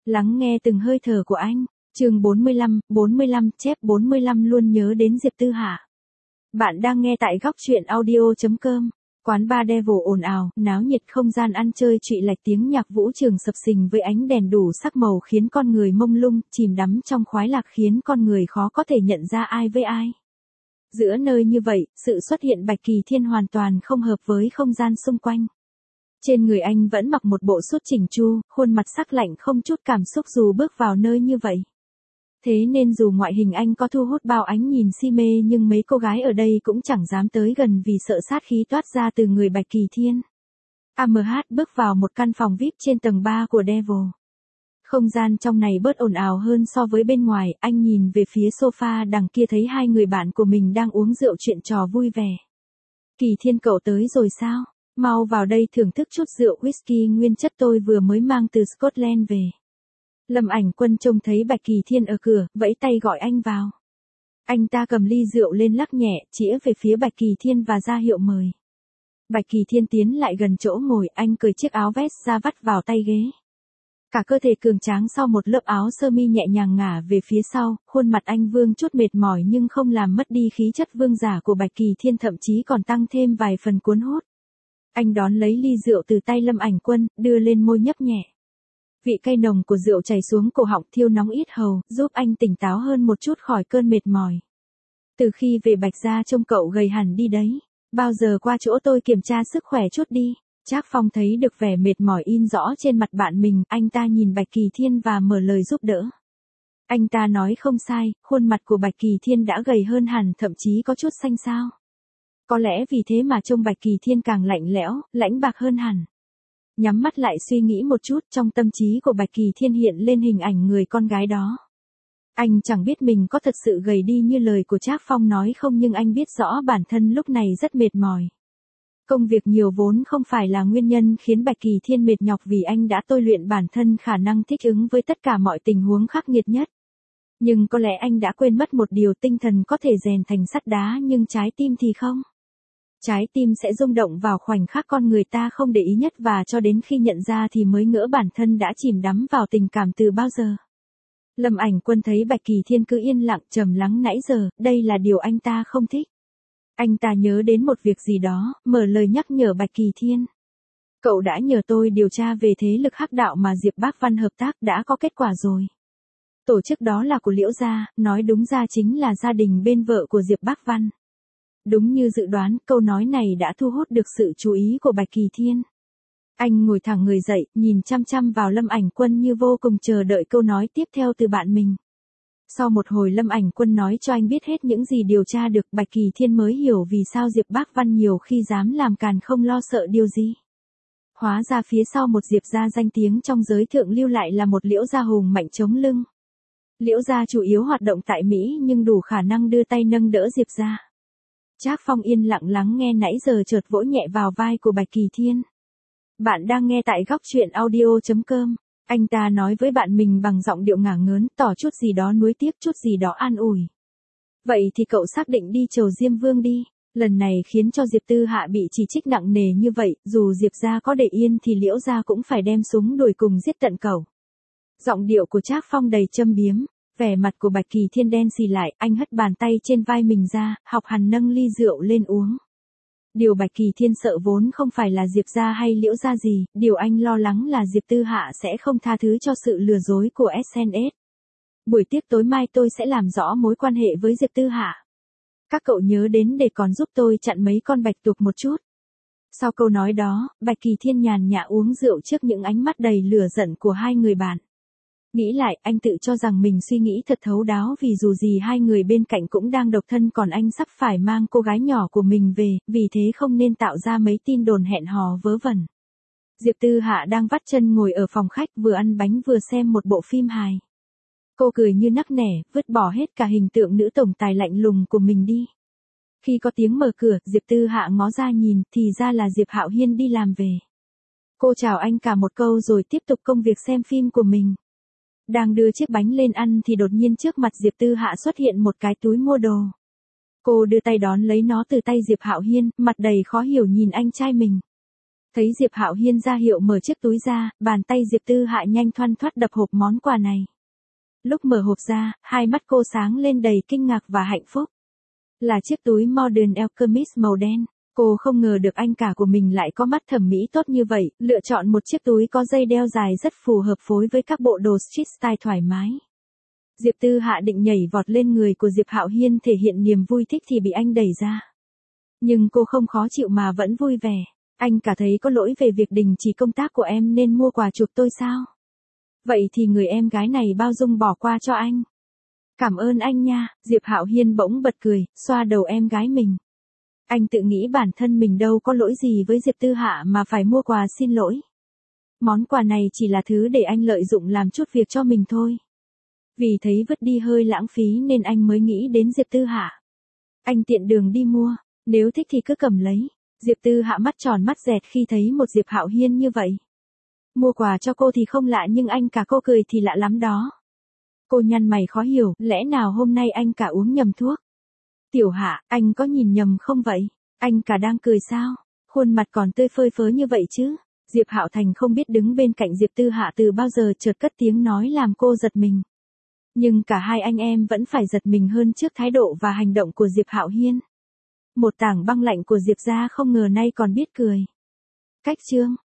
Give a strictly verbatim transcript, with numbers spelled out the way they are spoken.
Lắng nghe từng hơi thở của anh. Chương bốn mươi lăm, bốn mươi lăm, chép bốn mươi lăm luôn nhớ đến Diệp Tư Hạ. Bạn đang nghe tại góc truyện audio chấm com. Quán bar Devil ồn ào, náo nhiệt, không gian ăn chơi trụy lạch, tiếng nhạc vũ trường sập sình với ánh đèn đủ sắc màu khiến con người mông lung, chìm đắm trong khoái lạc khiến con người khó có thể nhận ra ai với ai. Giữa nơi như vậy, sự xuất hiện Bạch Kỳ Thiên hoàn toàn không hợp với không gian xung quanh. Trên người anh vẫn mặc một bộ sút chỉnh chu, khuôn mặt sắc lạnh không chút cảm xúc dù bước vào nơi như vậy. Thế nên dù ngoại hình anh có thu hút bao ánh nhìn si mê nhưng mấy cô gái ở đây cũng chẳng dám tới gần vì sợ sát khí toát ra từ người Bạch Kỳ Thiên. a em hát bước vào một căn phòng vi ai pi trên tầng ba của Devil. Không gian trong này bớt ồn ào hơn so với bên ngoài, anh nhìn về phía sofa đằng kia thấy hai người bạn của mình đang uống rượu chuyện trò vui vẻ. Kỳ Thiên cậu tới rồi sao? Mau vào đây thưởng thức chút rượu whisky nguyên chất tôi vừa mới mang từ Scotland về. Lâm Ảnh Quân trông thấy Bạch Kỳ Thiên ở cửa, vẫy tay gọi anh vào. Anh ta cầm ly rượu lên lắc nhẹ, chĩa về phía Bạch Kỳ Thiên và ra hiệu mời. Bạch Kỳ Thiên tiến lại gần chỗ ngồi, anh cởi chiếc áo vest ra vắt vào tay ghế. Cả cơ thể cường tráng sau một lớp áo sơ mi nhẹ nhàng ngả về phía sau, khuôn mặt anh vương chút mệt mỏi nhưng không làm mất đi khí chất vương giả của Bạch Kỳ Thiên, thậm chí còn tăng thêm vài phần cuốn hút. Anh đón lấy ly rượu từ tay Lâm Ảnh Quân, đưa lên môi nhấp nhẹ. Vị cay nồng của rượu chảy xuống cổ họng thiêu nóng yết hầu, giúp anh tỉnh táo hơn một chút khỏi cơn mệt mỏi. Từ khi về Bạch gia trông cậu gầy hẳn đi đấy. Bao giờ qua chỗ tôi kiểm tra sức khỏe chút đi. Trác Phong thấy được vẻ mệt mỏi in rõ trên mặt bạn mình, anh ta nhìn Bạch Kỳ Thiên và mở lời giúp đỡ. Anh ta nói không sai, khuôn mặt của Bạch Kỳ Thiên đã gầy hơn hẳn, thậm chí có chút xanh xao. Có lẽ vì thế mà trông Bạch Kỳ Thiên càng lạnh lẽo, lãnh bạc hơn hẳn. Nhắm mắt lại suy nghĩ một chút, trong tâm trí của Bạch Kỳ Thiên hiện lên hình ảnh người con gái đó. Anh chẳng biết mình có thật sự gầy đi như lời của Trác Phong nói không, nhưng anh biết rõ bản thân lúc này rất mệt mỏi. Công việc nhiều vốn không phải là nguyên nhân khiến Bạch Kỳ Thiên mệt nhọc vì anh đã tôi luyện bản thân khả năng thích ứng với tất cả mọi tình huống khắc nghiệt nhất. Nhưng có lẽ anh đã quên mất một điều, tinh thần có thể rèn thành sắt đá nhưng trái tim thì không. Trái tim sẽ rung động vào khoảnh khắc con người ta không để ý nhất và cho đến khi nhận ra thì mới ngỡ bản thân đã chìm đắm vào tình cảm từ bao giờ. Lâm Ảnh Quân thấy Bạch Kỳ Thiên cứ yên lặng trầm lắng nãy giờ, đây là điều anh ta không thích. Anh ta nhớ đến một việc gì đó, mở lời nhắc nhở Bạch Kỳ Thiên. Cậu đã nhờ tôi điều tra về thế lực hắc đạo mà Diệp Bác Văn hợp tác, đã có kết quả rồi. Tổ chức đó là của Liễu gia, nói đúng ra chính là gia đình bên vợ của Diệp Bác Văn. Đúng như dự đoán, câu nói này đã thu hút được sự chú ý của Bạch Kỳ Thiên. Anh ngồi thẳng người dậy, nhìn chăm chăm vào Lâm Ảnh Quân như vô cùng chờ đợi câu nói tiếp theo từ bạn mình. Sau một hồi Lâm Ảnh Quân nói cho anh biết hết những gì điều tra được, Bạch Kỳ Thiên mới hiểu vì sao Diệp Bác Văn nhiều khi dám làm càn không lo sợ điều gì. Hóa ra phía sau một Diệp gia danh tiếng trong giới thượng lưu lại là một Liễu gia hùng mạnh chống lưng. Liễu gia chủ yếu hoạt động tại Mỹ nhưng đủ khả năng đưa tay nâng đỡ Diệp gia. Trác Phong yên lặng lắng nghe nãy giờ chợt vỗ nhẹ vào vai của Bạch Kỳ Thiên. Bạn đang nghe tại góc truyện audio chấm com. Anh ta nói với bạn mình bằng giọng điệu ngả ngớn, tỏ chút gì đó nuối tiếc, chút gì đó an ủi. Vậy thì cậu xác định đi chầu Diêm Vương đi. Lần này khiến cho Diệp Tư Hạ bị chỉ trích nặng nề như vậy, dù Diệp gia có để yên thì Liễu gia cũng phải đem súng đuổi cùng giết tận cậu. Giọng điệu của Trác Phong đầy châm biếm. Vẻ mặt của Bạch Kỳ Thiên đen xì lại, anh hất bàn tay trên vai mình ra, học hằn nâng ly rượu lên uống. Điều Bạch Kỳ Thiên sợ vốn không phải là Diệp gia hay Liễu gia gì, điều anh lo lắng là Diệp Tư Hạ sẽ không tha thứ cho sự lừa dối của ét en ét. Buổi tiếp tối mai tôi sẽ làm rõ mối quan hệ với Diệp Tư Hạ. Các cậu nhớ đến để còn giúp tôi chặn mấy con bạch tuộc một chút. Sau câu nói đó, Bạch Kỳ Thiên nhàn nhã uống rượu trước những ánh mắt đầy lửa giận của hai người bạn. Nghĩ lại, anh tự cho rằng mình suy nghĩ thật thấu đáo vì dù gì hai người bên cạnh cũng đang độc thân còn anh sắp phải mang cô gái nhỏ của mình về, vì thế không nên tạo ra mấy tin đồn hẹn hò vớ vẩn. Diệp Tư Hạ đang vắt chân ngồi ở phòng khách vừa ăn bánh vừa xem một bộ phim hài. Cô cười như nắc nẻ, vứt bỏ hết cả hình tượng nữ tổng tài lạnh lùng của mình đi. Khi có tiếng mở cửa, Diệp Tư Hạ ngó ra nhìn, thì ra là Diệp Hạo Hiên đi làm về. Cô chào anh cả một câu rồi tiếp tục công việc xem phim của mình. Đang đưa chiếc bánh lên ăn thì đột nhiên trước mặt Diệp Tư Hạ xuất hiện một cái túi mua đồ. Cô đưa tay đón lấy nó từ tay Diệp Hạo Hiên, mặt đầy khó hiểu nhìn anh trai mình. Thấy Diệp Hạo Hiên ra hiệu mở chiếc túi ra, bàn tay Diệp Tư Hạ nhanh thoăn thoắt đập hộp món quà này. Lúc mở hộp ra, hai mắt cô sáng lên đầy kinh ngạc và hạnh phúc. Là chiếc túi Modern Alchemist màu đen. Cô không ngờ được anh cả của mình lại có mắt thẩm mỹ tốt như vậy, lựa chọn một chiếc túi có dây đeo dài rất phù hợp phối với các bộ đồ street style thoải mái. Diệp Tư Hạ định nhảy vọt lên người của Diệp Hạo Hiên thể hiện niềm vui thích thì bị anh đẩy ra. Nhưng cô không khó chịu mà vẫn vui vẻ. Anh cả thấy có lỗi về việc đình chỉ công tác của em nên mua quà chụp tôi sao? Vậy thì người em gái này bao dung bỏ qua cho anh. Cảm ơn anh nha, Diệp Hạo Hiên bỗng bật cười, xoa đầu em gái mình. Anh tự nghĩ bản thân mình đâu có lỗi gì với Diệp Tư Hạ mà phải mua quà xin lỗi. Món quà này chỉ là thứ để anh lợi dụng làm chút việc cho mình thôi. Vì thấy vứt đi hơi lãng phí nên anh mới nghĩ đến Diệp Tư Hạ. Anh tiện đường đi mua, nếu thích thì cứ cầm lấy. Diệp Tư Hạ mắt tròn mắt dẹt khi thấy một Diệp Hạo Hiên như vậy. Mua quà cho cô thì không lạ nhưng anh cả cô cười thì lạ lắm đó. Cô nhăn mày khó hiểu, lẽ nào hôm nay anh cả uống nhầm thuốc? Tiểu Hạ, anh có nhìn nhầm không vậy? Anh cả đang cười sao? Khuôn mặt còn tươi phơi phới như vậy chứ? Diệp Hạo Thành không biết đứng bên cạnh Diệp Tư Hạ từ bao giờ chợt cất tiếng nói làm cô giật mình. Nhưng cả hai anh em vẫn phải giật mình hơn trước thái độ và hành động của Diệp Hạo Hiên. Một tảng băng lạnh của Diệp gia không ngờ nay còn biết cười. Cách chương